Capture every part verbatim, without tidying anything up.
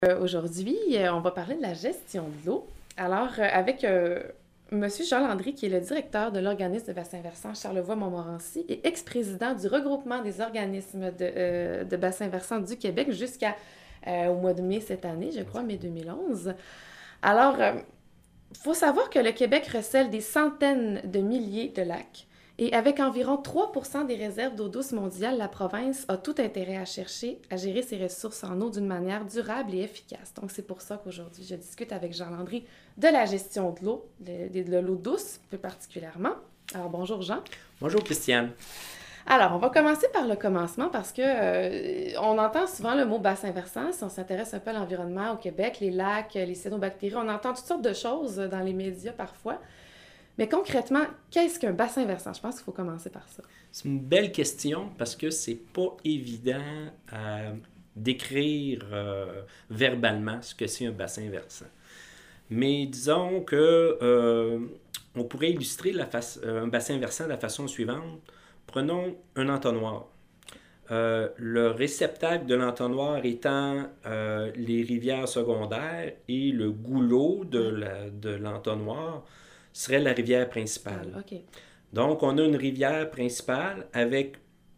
Euh, Aujourd'hui, euh, on va parler de la gestion de l'eau. Alors, euh, avec euh, M. Jean Landry, qui est le directeur de l'organisme de bassin versant Charlevoix-Montmorency et ex-président du regroupement des organismes de, euh, de bassin versant du Québec jusqu'à euh, au mois de mai cette année, je crois, mai deux mille onze. Alors, il faut savoir que le Québec recèle des centaines de milliers de lacs. Et avec environ trois pour cent des réserves d'eau douce mondiales, la province a tout intérêt à chercher à gérer ses ressources en eau d'une manière durable et efficace. Donc, c'est pour ça qu'aujourd'hui, je discute avec Jean Landry de la gestion de l'eau, de, de l'eau douce plus particulièrement. Alors, bonjour Jean. Bonjour Christiane. Alors, on va commencer par le commencement parce que euh, on entend souvent le mot bassin versant si on s'intéresse un peu à l'environnement au Québec, les lacs, les cyanobactéries. On entend toutes sortes de choses dans les médias parfois. Mais concrètement, qu'est-ce qu'un bassin versant? Je pense qu'il faut commencer par ça. C'est une belle question parce que c'est pas évident à décrire euh, verbalement ce que c'est un bassin versant. Mais disons que euh, on pourrait illustrer la face, euh, un bassin versant de la façon suivante. Prenons un entonnoir. Euh, le réceptacle de l'entonnoir étant euh, les rivières secondaires et le goulot de, la, de l'entonnoir serait la rivière principale. Okay. Donc, on a une rivière principale avec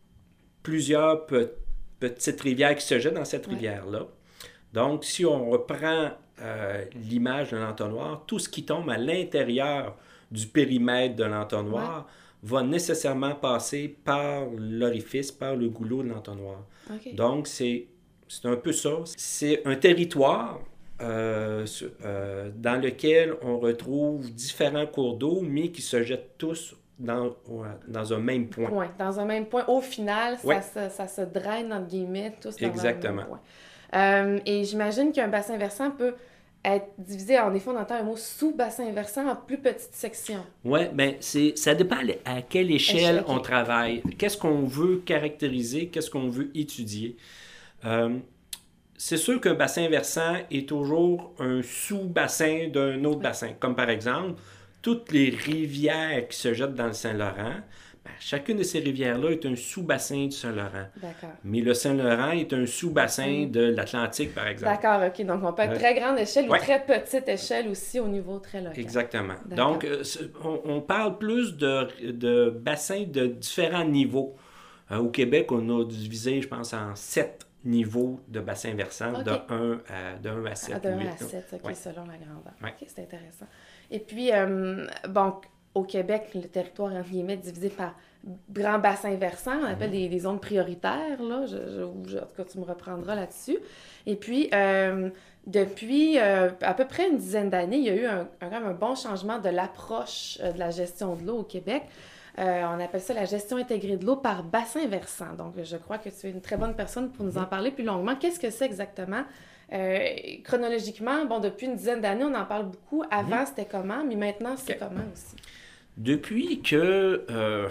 plusieurs pe- petites rivières qui se jettent dans cette ouais. rivière-là. Donc, si on reprend euh, l'image de l'entonnoir, tout ce qui tombe à l'intérieur du périmètre de l'entonnoir ouais. va nécessairement passer par l'orifice, par le goulot de l'entonnoir. Okay. Donc, c'est, c'est un peu ça. C'est un territoire Euh, euh, dans lequel on retrouve différents cours d'eau, mais qui se jettent tous dans, dans un même point. point. Dans un même point. Au final, oui. ça, ça, ça se draine, entre guillemets, tous dans Exactement. un même point. Euh, et j'imagine qu'un bassin versant peut être divisé, en effet, on entend un mot sous-bassin versant en plus petites sections. Oui, bien, c'est, ça dépend à quelle échelle, échelle okay. on travaille. Qu'est-ce qu'on veut caractériser, qu'est-ce qu'on veut étudier. Euh, C'est sûr qu'un bassin versant est toujours un sous-bassin d'un autre bassin. Comme par exemple, toutes les rivières qui se jettent dans le Saint-Laurent, ben, chacune de ces rivières-là est un sous-bassin du Saint-Laurent. D'accord. Mais le Saint-Laurent est un sous-bassin de l'Atlantique, par exemple. D'accord, OK. Donc, on peut être ouais. très grande échelle ouais. ou très petite échelle aussi au niveau très local. Exactement. D'accord. Donc, on, on parle plus de, de bassins de différents niveaux. Euh, au Québec, on a divisé, je pense, en sept niveau de bassin versant okay. de un à, de un à sept. Ah, de un à sept, OK, ouais. selon la grandeur. Ouais. OK, c'est intéressant. Et puis, euh, bon, au Québec, le territoire est, entre guillemets, divisé par grands bassins versants, on appelle mm-hmm. des, des zones prioritaires, là. Je, je, je, en tout cas, tu me reprendras là-dessus. Et puis, euh, depuis euh, à peu près une dizaine d'années, il y a eu un, un, quand même un bon changement de l'approche euh, de la gestion de l'eau au Québec. Euh, on appelle ça la gestion intégrée de l'eau par bassin versant. Donc, je crois que tu es une très bonne personne pour nous en parler plus longuement. Qu'est-ce que c'est exactement? Euh, chronologiquement, bon, depuis une dizaine d'années, on en parle beaucoup. Avant, mm-hmm. c'était comment? Mais maintenant, c'est okay. comment aussi? Depuis que euh,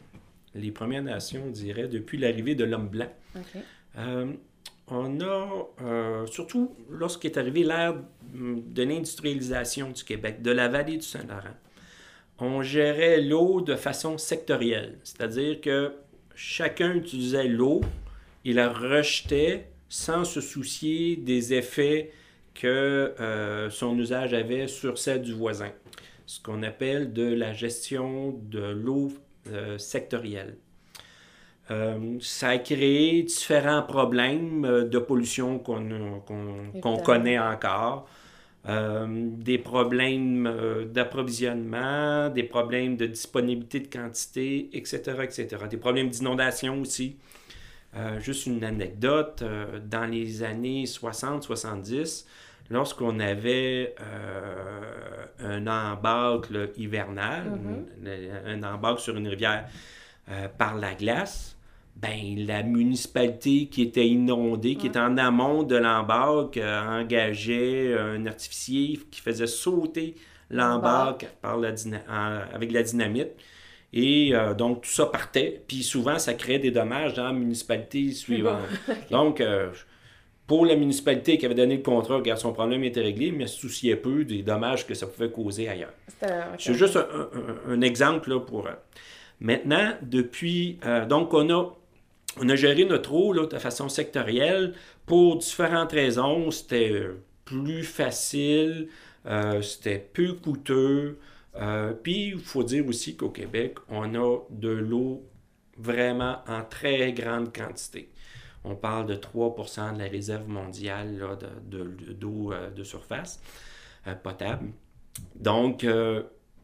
les Premières Nations, on dirait, depuis l'arrivée de l'homme blanc, okay. euh, on a, euh, surtout lorsqu'est arrivée l'ère de l'industrialisation du Québec, de la vallée du Saint-Laurent, on gérait l'eau de façon sectorielle, c'est-à-dire que chacun utilisait l'eau et la rejetait sans se soucier des effets que euh, son usage avait sur celle du voisin, ce qu'on appelle de la gestion de l'eau euh, sectorielle. Euh, ça a créé différents problèmes de pollution qu'on, qu'on, qu'on connaît encore. Euh, des problèmes euh, d'approvisionnement, des problèmes de disponibilité de quantité, et cetera, et cetera. Des problèmes d'inondation aussi. Euh, juste une anecdote, euh, dans les années soixante soixante-dix, lorsqu'on avait euh, un embâcle hivernal, mm-hmm. un, un embâcle sur une rivière euh, par la glace, ben, la municipalité qui était inondée, qui ouais. était en amont de l'embarque, euh, engageait un artificier qui faisait sauter l'embarque par la dyna- en, avec la dynamite. Et euh, donc, tout ça partait. Puis souvent, ça créait des dommages dans la municipalité suivante. Bon. Okay. Donc, euh, pour la municipalité qui avait donné le contrat, regarde, son problème était réglé, mais elle se souciait peu des dommages que ça pouvait causer ailleurs. C'est, okay. C'est juste un, un, un exemple là, pour... Euh... Maintenant, depuis... Euh, donc, on a... on a géré notre eau là, de façon sectorielle pour différentes raisons. C'était plus facile, euh, c'était peu coûteux. Euh, puis, il faut dire aussi qu'au Québec, on a de l'eau vraiment en très grande quantité. On parle de trois pour cent de la réserve mondiale là, de, de, d'eau euh, de surface euh, potable. Donc, euh,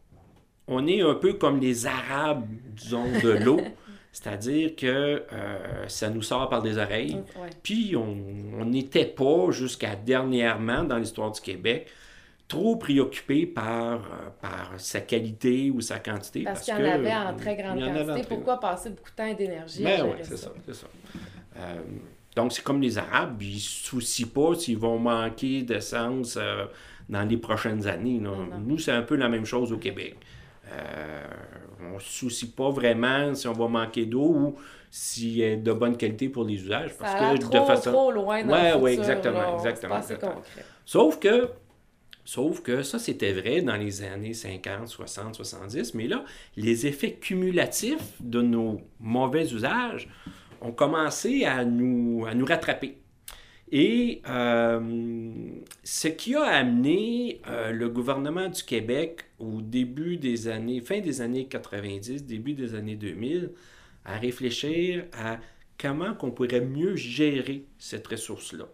on est un peu comme les Arabes, disons, de l'eau. C'est-à-dire que euh, ça nous sort par des oreilles. Ouais. Puis, on n'était pas, jusqu'à dernièrement, dans l'histoire du Québec, trop préoccupé par, euh, par sa qualité ou sa quantité. Parce, parce qu'il y en avait en très grande quantité. Très... Pourquoi passer beaucoup de temps et d'énergie ben à oui, c'est ça. ça, c'est ça. Euh, donc, c'est comme les Arabes, ils ne se soucient pas s'ils vont manquer d'essence euh, dans les prochaines années. Non? Non, non. Nous, c'est un peu la même chose au Québec. Euh, on ne se soucie pas vraiment si on va manquer d'eau ou s'il est de bonne qualité pour les usages. Parce ça a que trop, de façon... trop loin dans ouais, le futur. Oui, exactement. Là, exactement, c'est exactement. concret. Sauf que, sauf que ça, c'était vrai dans les années cinquante, soixante, soixante-dix, mais là, les effets cumulatifs de nos mauvais usages ont commencé à nous, à nous rattraper. Et euh, ce qui a amené euh, le gouvernement du Québec au début des années, fin des années quatre-vingt-dix, début des années deux mille, à réfléchir à comment on pourrait mieux gérer cette ressource-là.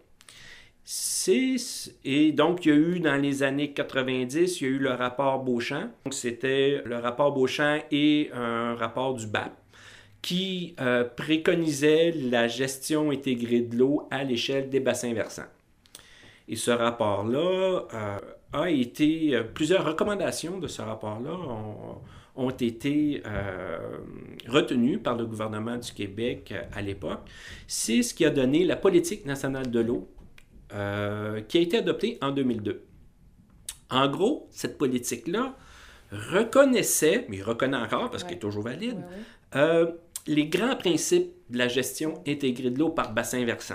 C'est, et donc, il y a eu dans les années quatre-vingt-dix, il y a eu le rapport Beauchamp. Donc, c'était le rapport Beauchamp et un rapport du B A P qui euh, préconisait la gestion intégrée de l'eau à l'échelle des bassins versants. Et ce rapport-là euh, a été... Euh, plusieurs recommandations de ce rapport-là ont, ont été euh, retenues par le gouvernement du Québec euh, à l'époque. C'est ce qui a donné la politique nationale de l'eau euh, qui a été adoptée en deux mille deux. En gros, cette politique-là reconnaissait, mais reconnaît encore parce ouais. qu'elle est toujours valide, ouais, ouais. Euh, les grands principes de la gestion intégrée de l'eau par bassin versant.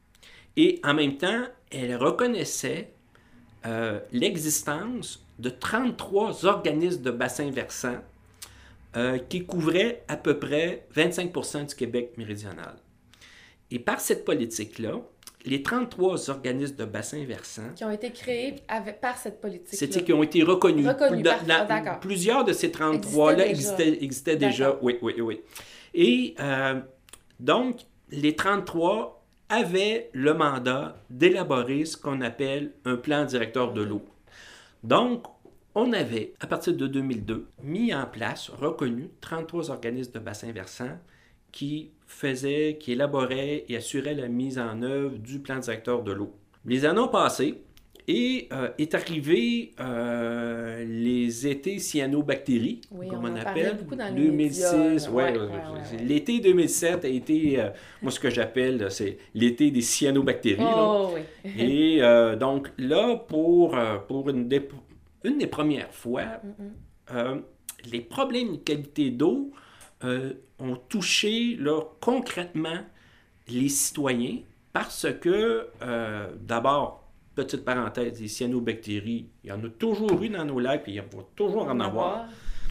Et en même temps, elle reconnaissait euh, l'existence de trente-trois organismes de bassin versant euh, qui couvraient à peu près vingt-cinq pour cent du Québec méridional. Et par cette politique-là, les trente-trois organismes de bassin versant... Qui ont été créés avec, par cette politique-là. C'est qui ont été reconnus. Reconnus, par, la, ah, plusieurs de ces trente-trois-là existaient, existaient déjà. Oui, oui, oui. Et euh, donc, les trente-trois avaient le mandat d'élaborer ce qu'on appelle un plan directeur de l'eau. Donc, on avait, à partir de deux mille deux, mis en place, reconnu, trente-trois organismes de bassin versant qui faisaient, qui élaboraient et assuraient la mise en œuvre du plan directeur de l'eau. Les années ont passé et euh, est arrivé euh, les étés cyanobactéries, oui, comme on, on en appelle, beaucoup dans deux mille six. Les ouais, ouais, euh, ouais, ouais, l'été deux mille sept a été, euh, moi ce que j'appelle, c'est l'été des cyanobactéries. Oh, là. Oui. Et euh, donc là, pour, pour une, des, une des premières fois, mm-hmm. euh, les problèmes de qualité d'eau euh, ont touché là, concrètement les citoyens parce que, euh, d'abord, petite parenthèse, les cyanobactéries, il y en a toujours eu dans nos lacs et il y en va toujours en avoir.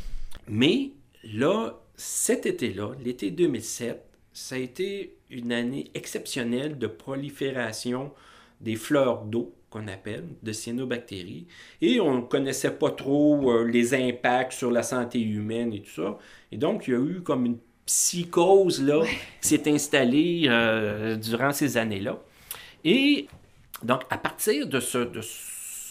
Mais là, cet été-là, l'été deux mille sept, ça a été une année exceptionnelle de prolifération des fleurs d'eau, qu'on appelle, de cyanobactéries. Et on ne connaissait pas trop euh, les impacts sur la santé humaine et tout ça. Et donc, il y a eu comme une psychose là, ouais. qui s'est installée euh, durant ces années-là. Et donc, à partir de, ce, de, ce,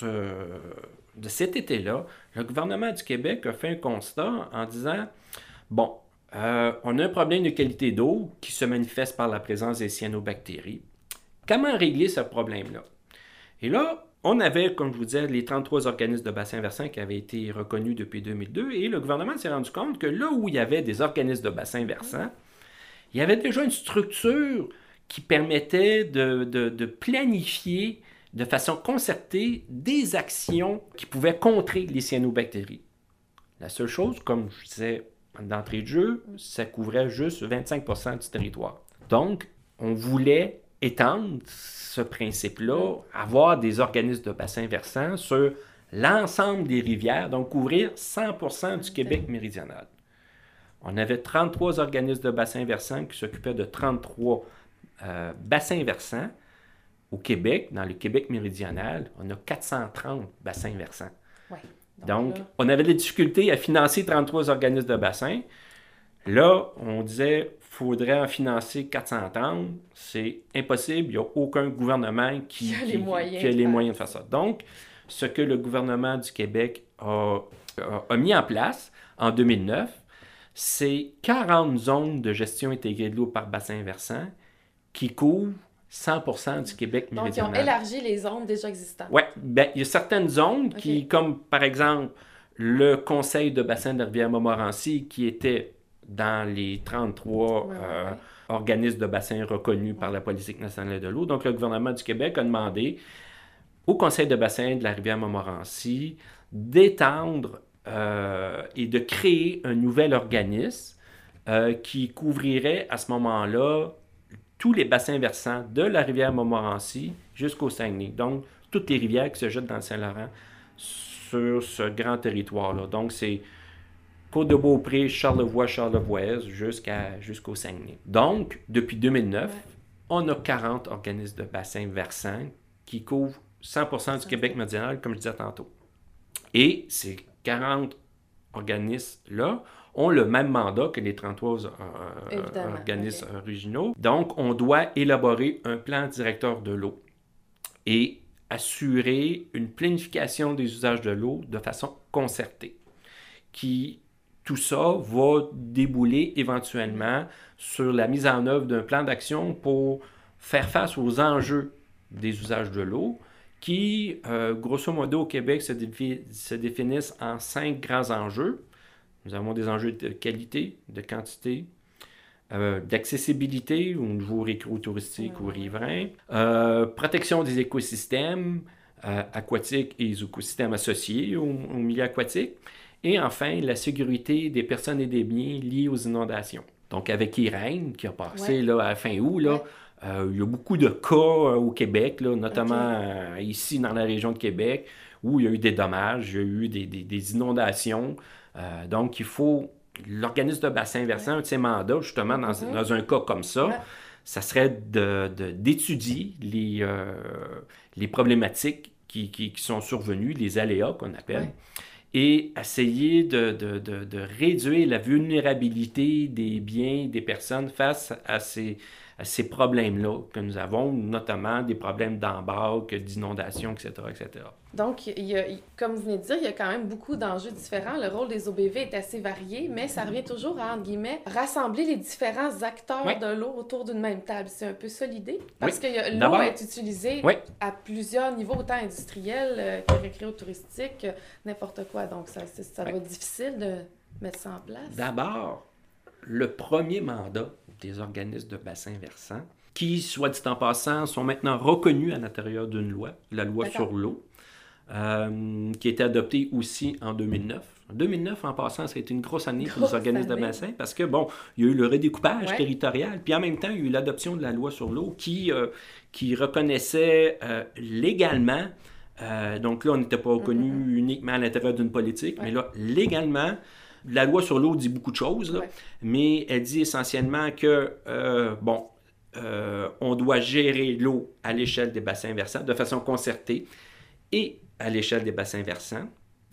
de cet été-là, le gouvernement du Québec a fait un constat en disant, bon, euh, on a un problème de qualité d'eau qui se manifeste par la présence des cyanobactéries. Comment régler ce problème-là? Et là, on avait, comme je vous disais, les trente-trois organismes de bassin versant qui avaient été reconnus depuis deux mille deux, et le gouvernement s'est rendu compte que là où il y avait des organismes de bassin versant, il y avait déjà une structure qui permettait de, de, de planifier de façon concertée des actions qui pouvaient contrer les cyanobactéries. La seule chose, comme je disais d'entrée de jeu, ça couvrait juste vingt-cinq pour cent du territoire. Donc, on voulait étendre ce principe-là, avoir des organismes de bassin versant sur l'ensemble des rivières, donc couvrir cent pour cent du Québec méridional. On avait trente-trois organismes de bassins versants qui s'occupaient de trente-trois euh, bassins versants. Au Québec, dans le Québec méridional, on a quatre cent trente bassins versants. Ouais, donc, donc là... on avait des difficultés à financer trente-trois organismes de bassins. Là, on disait qu'il faudrait en financer quatre cent trente. C'est impossible. Il n'y a aucun gouvernement qui, qui a qui, les, moyens, qui a de les faire moyens de faire ça. Donc, ce que le gouvernement du Québec a, a, a mis en place en deux mille neuf, c'est quarante zones de gestion intégrée de l'eau par bassin versant qui couvrent cent pour cent du Québec méridional. Donc, ils ont élargi les zones déjà existantes. Oui, ben, il y a certaines zones okay. qui, comme par exemple le Conseil de bassin de la Rivière-Montmorency, qui était dans les trente-trois ouais, euh, ouais. organismes de bassin reconnus ouais. par la Politique nationale de l'eau. Donc, le gouvernement du Québec a demandé au Conseil de bassin de la Rivière-Montmorency d'étendre euh, et de créer un nouvel organisme euh, qui couvrirait à ce moment-là tous les bassins versants de la rivière Montmorency jusqu'au Saguenay. Donc, toutes les rivières qui se jettent dans le Saint-Laurent sur ce grand territoire-là. Donc, c'est Côte-de-Beaupré, Charlevoix, Charlevoix, jusqu'à, jusqu'au Saguenay. Donc, depuis deux mille neuf, ouais. on a quarante organismes de bassins versants qui couvrent cent pour cent du Québec méridional, comme je disais tantôt. Et ces quarante organismes-là ont le même mandat que les trente-trois euh, organismes okay. originaux. Donc, on doit élaborer un plan directeur de l'eau et assurer une planification des usages de l'eau de façon concertée. Qui, tout ça va débouler éventuellement sur la mise en œuvre d'un plan d'action pour faire face aux enjeux des usages de l'eau qui, euh, grosso modo, au Québec, se, défi- se définissent en cinq grands enjeux. Nous avons des enjeux de qualité, de quantité, euh, d'accessibilité au niveau récréotouristique mmh. ou riverain, euh, protection des écosystèmes euh, aquatiques et des écosystèmes associés au, au milieu aquatique, et enfin la sécurité des personnes et des biens liés aux inondations. Donc avec Irène, qui a passé ouais. là, à fin août, là, ouais. euh, il y a beaucoup de cas euh, au Québec, là, notamment okay. euh, ici dans la région de Québec, où il y a eu des dommages, il y a eu des, des, des inondations. Euh, donc, il faut, l'organisme de bassin versant, ouais. un de ses mandats, justement, dans, mm-hmm. dans un cas comme ça, ouais. ça serait de, de, d'étudier les, euh, les problématiques qui, qui, qui sont survenues, les aléas qu'on appelle, ouais. et essayer de, de, de, de réduire la vulnérabilité des biens, des personnes face à ces, à ces problèmes-là que nous avons, notamment des problèmes d'embarque, d'inondation, et cetera, et cetera. Donc, il y a, comme vous venez de dire, il y a quand même beaucoup d'enjeux différents. Le rôle des O B V est assez varié, mais ça revient toujours à, entre guillemets, rassembler les différents acteurs oui. de l'eau autour d'une même table. C'est un peu ça l'idée? Parce oui. que y a, l'eau D'abord, est utilisée oui. à plusieurs niveaux, autant industriels euh, que récréotouristique, euh, n'importe quoi. Donc, ça, c'est, ça oui. va être difficile de mettre ça en place. D'abord, le premier mandat des organismes de bassin versant, qui, soit dit en passant, sont maintenant reconnus à l'intérieur d'une loi, la loi D'accord. sur l'eau, Euh, qui a été adopté aussi en deux mille neuf. En deux mille neuf, en passant, ça a été une grosse année pour les organismes année. de bassin parce que, bon, il y a eu le redécoupage ouais. territorial, puis en même temps, il y a eu l'adoption de la loi sur l'eau qui, euh, qui reconnaissait euh, légalement, euh, donc là, on n'était pas reconnu mm-hmm. uniquement à l'intérieur d'une politique, ouais. mais là, légalement, la loi sur l'eau dit beaucoup de choses, là, ouais. mais elle dit essentiellement que, euh, bon, euh, on doit gérer l'eau à l'échelle des bassins versants de façon concertée et à l'échelle des bassins versants.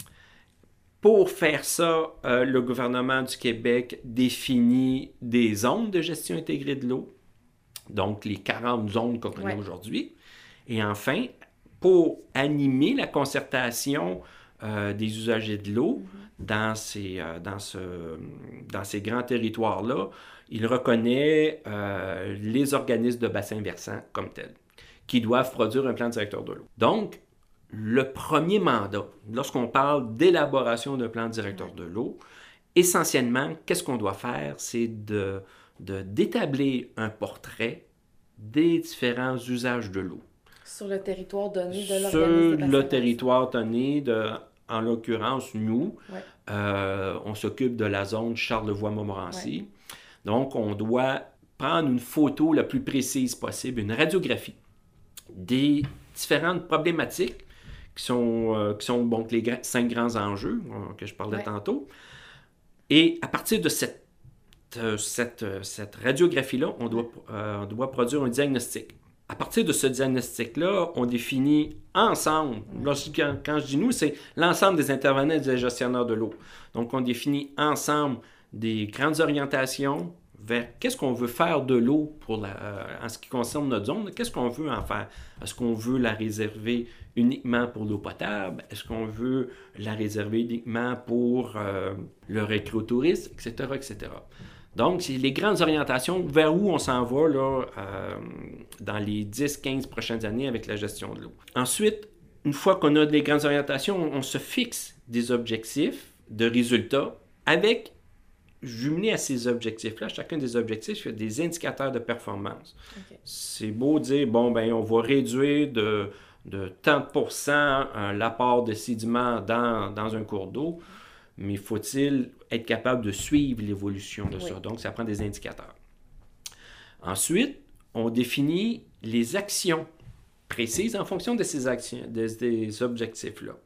Pour faire ça, euh, le gouvernement du Québec définit des zones de gestion intégrée de l'eau, donc les quarante zones qu'on connaît ouais. aujourd'hui. Et enfin, pour animer la concertation euh, des usagers de l'eau mm-hmm. dans, ces, euh, dans, ce, dans ces grands territoires-là, il reconnaît euh, les organismes de bassins versants comme tels, qui doivent produire un plan directeur de l'eau. Donc, le premier mandat, lorsqu'on parle d'élaboration d'un plan directeur de l'eau, essentiellement, qu'est-ce qu'on doit faire? C'est de, de, d'établir un portrait des différents usages de l'eau. Sur le territoire donné de l'organisme. Sur le territoire donné, de, en l'occurrence, nous, ouais. euh, on s'occupe de la zone Charlevoix-Montmorency. Ouais. Donc, on doit prendre une photo la plus précise possible, une radiographie des différentes problématiques qui sont, euh, qui sont bon, les gr- cinq grands enjeux euh, que je parlais ouais. tantôt. Et à partir de cette cette, euh, cette, euh, cette radiographie-là, on doit, euh, on doit produire un diagnostic. À partir de ce diagnostic-là, on définit ensemble, lorsque, quand, quand je dis nous, c'est l'ensemble des intervenants et des gestionnaires de l'eau. Donc, on définit ensemble des grandes orientations vers qu'est-ce qu'on veut faire de l'eau pour la, euh, en ce qui concerne notre zone, qu'est-ce qu'on veut en faire. Est-ce qu'on veut la réserver uniquement pour l'eau potable? Est-ce qu'on veut la réserver uniquement pour euh, le récréotourisme, et cetera, et cetera. Donc, c'est les grandes orientations vers où on s'en va là, euh, dans les dix à quinze prochaines années avec la gestion de l'eau. Ensuite, une fois qu'on a les grandes orientations, on, on se fixe des objectifs de résultats avec, jumelés à ces objectifs-là, chacun des objectifs, il y a des indicateurs de performance. Okay. C'est beau dire, bon, ben on va réduire de, de tant pour cent euh, l'apport de sédiments dans, dans un cours d'eau, mais faut-il être capable de suivre l'évolution de oui. ça? Donc, ça prend des indicateurs. Ensuite, on définit les actions précises en fonction de ces actions, de, des objectifs-là.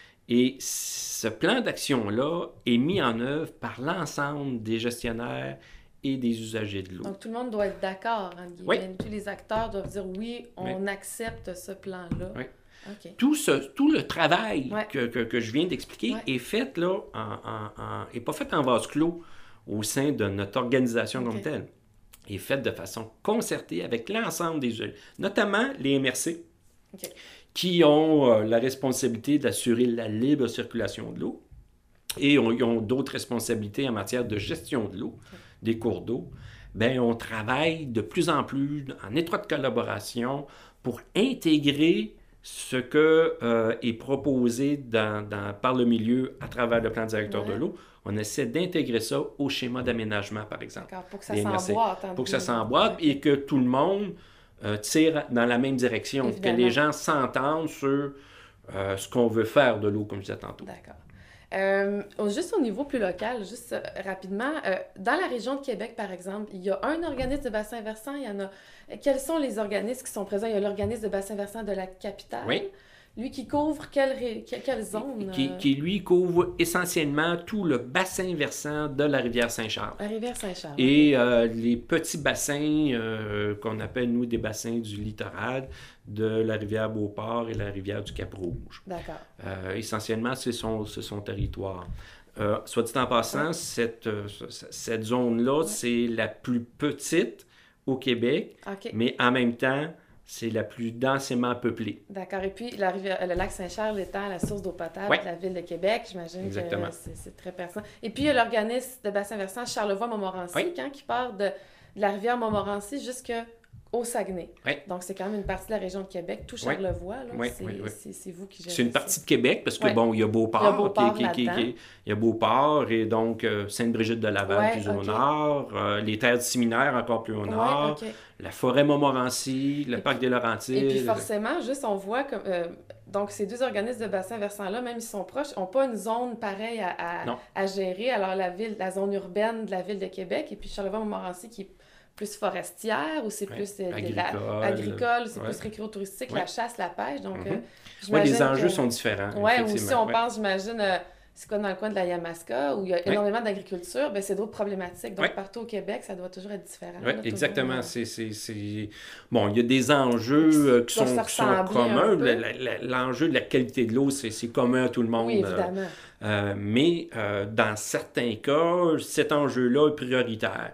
Et ce plan d'action-là est mis en œuvre par l'ensemble des gestionnaires et des usagers de l'eau. Donc, tout le monde doit être d'accord, hein, oui. Tous les acteurs doivent dire oui, on oui. accepte ce plan-là. Oui. Okay. Tout, ce, tout le travail ouais. que, que, que je viens d'expliquer ouais. est fait là, en, en, en, est pas fait en vase clos au sein de notre organisation okay. comme telle. Il est fait de façon concertée avec l'ensemble des usagers, notamment les M R C, okay. qui ont euh, la responsabilité d'assurer la libre circulation de l'eau et ont, ils ont d'autres responsabilités en matière de gestion de l'eau, okay. des cours d'eau. Bien, on travaille de plus en plus en étroite collaboration pour intégrer ce que euh, est proposé dans, dans, par le milieu à travers le plan directeur ouais. de l'eau. On essaie d'intégrer ça au schéma d'aménagement, par exemple. D'accord, pour que ça s'emboîte. Pour que ça s'emboîte okay. et que tout le monde euh, tire dans la même direction. Évidemment. Que les gens s'entendent sur euh, ce qu'on veut faire de l'eau, comme je disais tantôt. D'accord. Euh, juste au niveau plus local, juste euh, rapidement, euh, dans la région de Québec, par exemple, il y a un organisme de bassin versant, il y en a... Quels sont les organismes qui sont présents? Il y a l'organisme de bassin versant de la capitale. Oui. Lui qui couvre quelle, ré... quelle zone? Qui, qui, lui, couvre essentiellement tout le bassin versant de la rivière Saint-Charles. La rivière Saint-Charles. Et okay. euh, les petits bassins euh, qu'on appelle, nous, des bassins du littoral, de la rivière Beauport et la rivière du Cap-Rouge. D'accord. Euh, essentiellement, c'est son, c'est son territoire. Euh, soit dit en passant, ouais. cette, euh, cette zone-là, ouais. c'est la plus petite au Québec, okay. mais en même temps, c'est la plus densément peuplée. D'accord. Et puis, la rivière, le lac Saint-Charles étant la source d'eau potable ouais. de la ville de Québec, j'imagine Exactement. que c'est, c'est très pertinent. Et puis, il y a l'organisme de bassin versant Charlevoix-Montmorency, oui. quand, qui part de, de la rivière Montmorency jusqu'au Saguenay. Oui. Donc, c'est quand même une partie de la région de Québec. Tout Charlevoix, là, oui. c'est, Oui, oui. c'est, c'est vous qui gérez C'est une ça. partie de Québec, parce que, oui. bon, il y a Beauport. Il y a Beauport qui, qui, qui, qui, il y a Beauport et donc euh, Sainte-Brigitte-de-Laval ouais, plus okay. au nord, euh, les terres du séminaire encore plus au nord, ouais, okay. la forêt Montmorency, le et parc puis, des Laurentides. Et puis forcément, juste on voit comme... Euh, donc, ces deux organismes de bassin versant-là, même s'ils sont proches, n'ont pas une zone pareille à, à, à gérer. Alors, la ville, la zone urbaine de la ville de Québec, et puis Charlevoix-Montmorency qui est plus forestière, ou c'est ouais. plus euh, agricole, la, agricole c'est ouais. plus récréotouristique, ouais. la chasse, la pêche. Donc, mm-hmm. euh, ouais, les enjeux que, sont différents. Oui, aussi, on ouais. pense, j'imagine... Euh, c'est quoi dans le coin de la Yamaska, où il y a ouais. énormément d'agriculture, bien, c'est d'autres problématiques. Donc, ouais. partout au Québec, ça doit toujours être différent. Oui, là, exactement. Toujours... C'est, c'est, c'est... Bon, il y a des enjeux euh, qui, sont, qui sont communs. La, la, l'enjeu de la qualité de l'eau, c'est, c'est commun à tout le monde. Oui, évidemment. Euh, mais euh, dans certains cas, cet enjeu-là est prioritaire.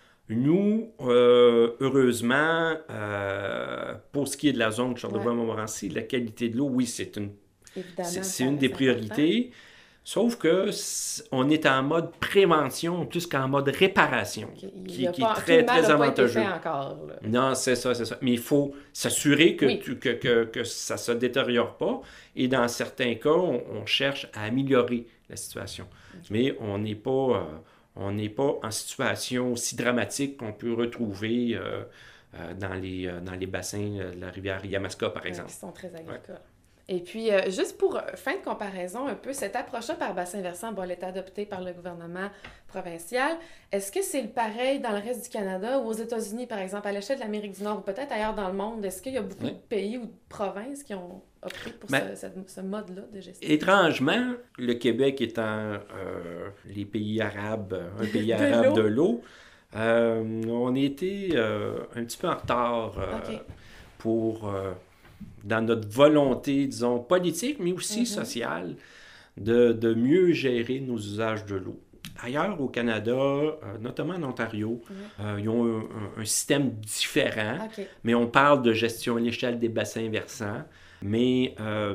Nous, euh, heureusement, euh, pour ce qui est de la zone de Charlevoix-Montmorency, ouais. la qualité de l'eau, oui, c'est une, c'est, c'est une des priorités. Important. Sauf que on est en mode prévention plus qu'en mode réparation, okay. qui, qui est très, très avantageux. Encore, non, c'est ça, c'est ça. Mais il faut s'assurer que, oui. tu, que, que, que ça ne se détériore pas. Et dans certains cas, on, on cherche à améliorer la situation. Okay. Mais on n'est pas, euh, on n'est pas en situation aussi dramatique qu'on peut retrouver euh, euh, dans, les, euh, dans les bassins de la rivière Yamaska, par exemple. Qui sont très agricoles. Ouais. Et puis, euh, juste pour fin de comparaison un peu, cette approche-là par bassin versant, bon, elle est adoptée par le gouvernement provincial. Est-ce que c'est le pareil dans le reste du Canada ou aux États-Unis, par exemple, à l'échelle de l'Amérique du Nord ou peut-être ailleurs dans le monde? Est-ce qu'il y a beaucoup oui. de pays ou de provinces qui ont opté pour Ben, ce, ce, ce mode-là de gestion? Étrangement, le Québec étant euh, les pays arabes, un pays De arabe l'eau. de l'eau, euh, on était euh, un petit peu en retard euh, OK. pour, euh, dans notre volonté, disons, politique, mais aussi Mhm. sociale, de, de mieux gérer nos usages de l'eau. Ailleurs au Canada, euh, notamment en Ontario, Mhm. euh, ils ont un, un- un système différent, OK. mais on parle de gestion à l'échelle des bassins versants. Mais euh,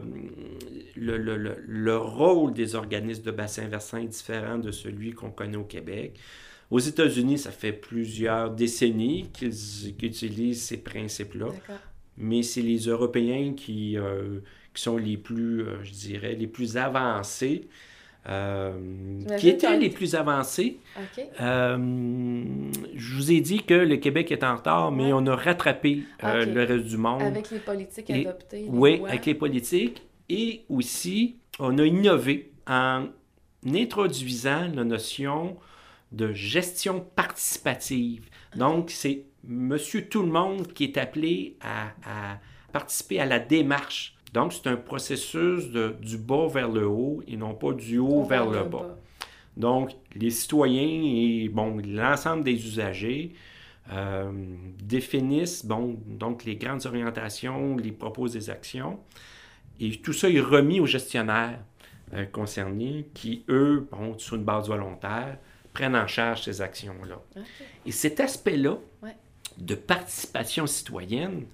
le, le- le- le rôle des organismes de bassins versants est différent de celui qu'on connaît au Québec. Aux États-Unis, ça fait plusieurs décennies qu'ils qu'ils utilisent ces principes-là, D'accord. mais c'est les Européens qui, euh, qui sont les plus, euh, je dirais, les plus avancés. Euh, qui J'imagine étaient qu'ils ont les été- plus avancés. OK. Euh, je vous ai dit que le Québec est en retard, mais Ouais. on a rattrapé euh, OK. le reste du monde. Avec les politiques Et- adoptées, les Oui, lois. avec les politiques. Et aussi, on a innové en introduisant la notion de gestion participative. Donc, c'est monsieur tout le monde qui est appelé à, à participer à la démarche. Donc, c'est un processus de, du bas vers le haut et non pas du haut Ou vers le bas. Donc, les citoyens et bon, l'ensemble des usagers euh, définissent bon, donc les grandes orientations, les propos des actions. Et tout ça est remis aux gestionnaires euh, concernés qui, eux, bon, sur une base volontaire, prennent en charge ces actions-là. OK. Et cet aspect-là Ouais. de participation citoyenne,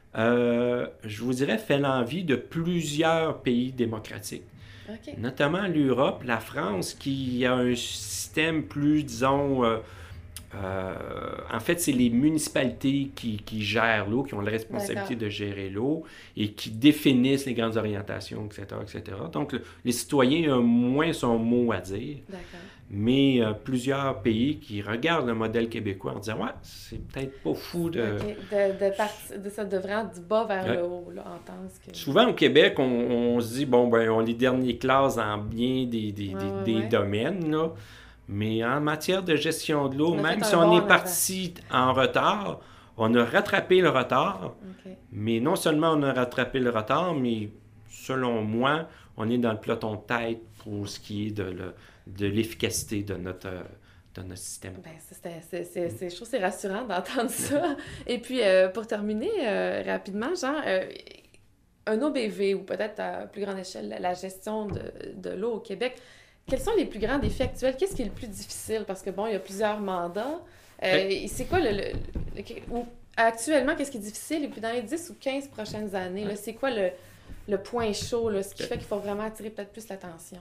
euh, je vous dirais, fait l'envie de plusieurs pays démocratiques. OK. Notamment l'Europe, la France, qui a un système plus, disons, euh, euh, en fait, c'est les municipalités qui, qui gèrent l'eau, qui ont la responsabilité D'accord. de gérer l'eau et qui définissent les grandes orientations, et cetera, et cetera. Donc, le- les citoyens ont moins son mot à dire, D'accord. mais euh, plusieurs pays qui regardent le modèle québécois en disant « Ouais, c'est peut-être pas fou de... OK. De, de, parti- de ça, de vraiment du bas vers Ouais. le haut, là, entendre ce que... Souvent au Québec, on, on se dit, bon, ben, on est dernier classe dans bien des, des, Ouais, des, ouais, des ouais. domaines, là. Mais en matière de gestion de l'eau, On a même fait si un on bond est en parti en retard, on a rattrapé le retard. OK. Mais non seulement on a rattrapé le retard, mais selon moi, on est dans le peloton de tête pour ce qui est de, le- de l'efficacité de notre, euh, de notre système. Ben, ça, c'était- c'est, c'est, c'est, je trouve que c'est rassurant d'entendre ça. Et puis, euh, pour terminer euh, rapidement, genre, euh, un O B V ou peut-être à plus grande échelle, la- la gestion de, de l'eau au Québec, quels sont les plus grands défis actuels? Qu'est-ce qui est le plus difficile? Parce que, bon, il y a plusieurs mandats. Euh, et c'est quoi le... le- le- ou, actuellement, qu'est-ce qui est difficile? Et puis, dans les dix ou quinze prochaines années, là, c'est quoi le, le point chaud, là, ce qui fait qu'il faut vraiment attirer peut-être plus l'attention?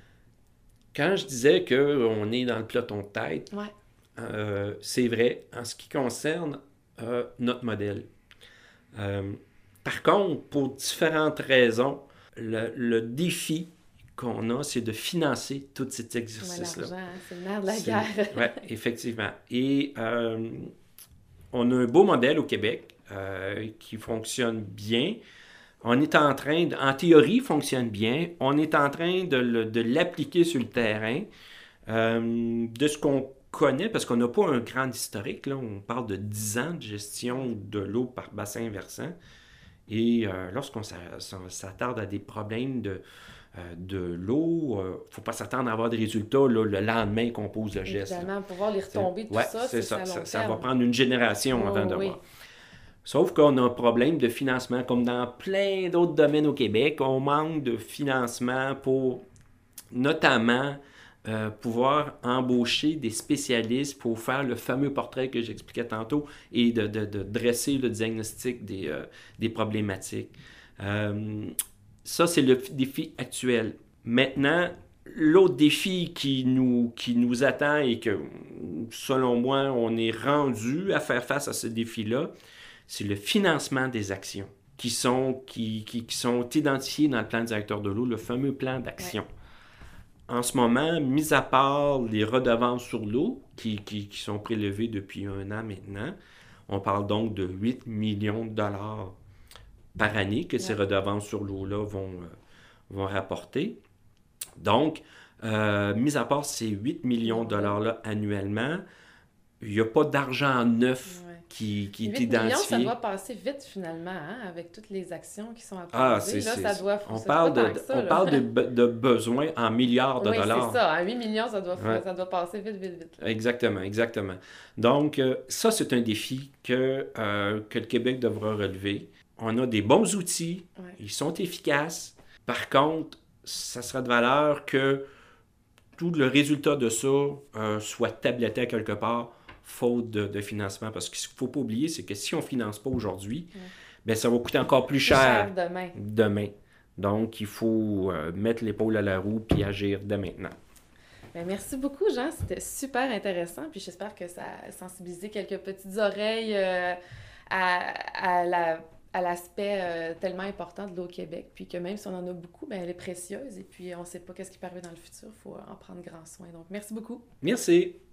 Quand je disais qu'on est dans le peloton de tête, Ouais. euh, c'est vrai en ce qui concerne euh, notre modèle. Euh, par contre, pour différentes raisons, le, le défi qu'on a, c'est de financer tout cet Ouais, exercice-là. l'argent, hein, c'est le nerf de la C'est- guerre. ouais, effectivement. Et euh, on a un beau modèle au Québec euh, qui fonctionne bien. On est en train, de, en théorie, il fonctionne bien. On est en train de, le- de l'appliquer sur le terrain. Euh, de ce qu'on connaît, parce qu'on n'a pas un grand historique, là, on parle de dix ans de gestion de l'eau par bassin versant. Et euh, lorsqu'on s'a- s'a- s'attarde à des problèmes de, euh, de l'eau, il ne faut pas s'attendre à avoir des résultats là, le lendemain qu'on pose le geste. là. Évidemment, pour voir les retombées, tout Ouais, ça, c'est c'est ça. à long Ça, ça terme. va prendre une génération Oh, avant de oui. voir. Sauf qu'on a un problème de financement, comme dans plein d'autres domaines au Québec. On manque de financement pour notamment euh, pouvoir embaucher des spécialistes pour faire le fameux portrait que j'expliquais tantôt et de, de- de dresser le diagnostic des, euh, des problématiques. Euh, ça, c'est le f- défi actuel. Maintenant, l'autre défi qui nous, qui nous attend et que, selon moi, on est rendu à faire face à ce défi-là, c'est le financement des actions qui sont, qui, qui, qui sont identifiées dans le plan directeur de l'eau, le fameux plan d'action. En ce moment, mis à part les redevances sur l'eau qui, qui, qui sont prélevées depuis un an maintenant, on parle donc de huit millions de dollars par année que ces Ouais. redevances sur l'eau-là vont, euh, vont rapporter. Donc, euh, mis à part ces huit millions de dollars-là annuellement, il n'y a pas d'argent neuf Ouais. qui, qui est huit millions, ça identifié. doit passer vite finalement, hein, avec toutes les actions qui sont approuvées. Ah, c'est, là, c'est, ça doit, on c'est parle, pas de, tant que ça, on là. parle de, be- de besoins en milliards de Oui, dollars. c'est ça. À huit millions, ça doit, Ouais. ça doit passer vite, vite, vite. Exactement, exactement. Donc, euh, ça, c'est un défi que, euh, que le Québec devra relever. On a des bons outils, Ouais. ils sont efficaces. Par contre, ça sera de valeur que tout le résultat de ça euh, soit tabletté à quelque part, faute de, de financement. Parce qu'il ne faut pas oublier, c'est que si on ne finance pas aujourd'hui, Ouais. ben, ça va coûter encore plus Plus cher, cher demain. demain. Donc, il faut euh, mettre l'épaule à la roue puis agir dès maintenant. Ben, merci beaucoup, Jean. C'était super intéressant. Puis j'espère que ça a sensibilisé quelques petites oreilles euh, à, à, la, à l'aspect euh, tellement important de l'eau au Québec. Puis que même si on en a beaucoup, ben, elle est précieuse. Et puis on ne sait pas qu'est-ce qui peut arriver dans le futur. Il faut en prendre grand soin. Donc, merci beaucoup. Merci.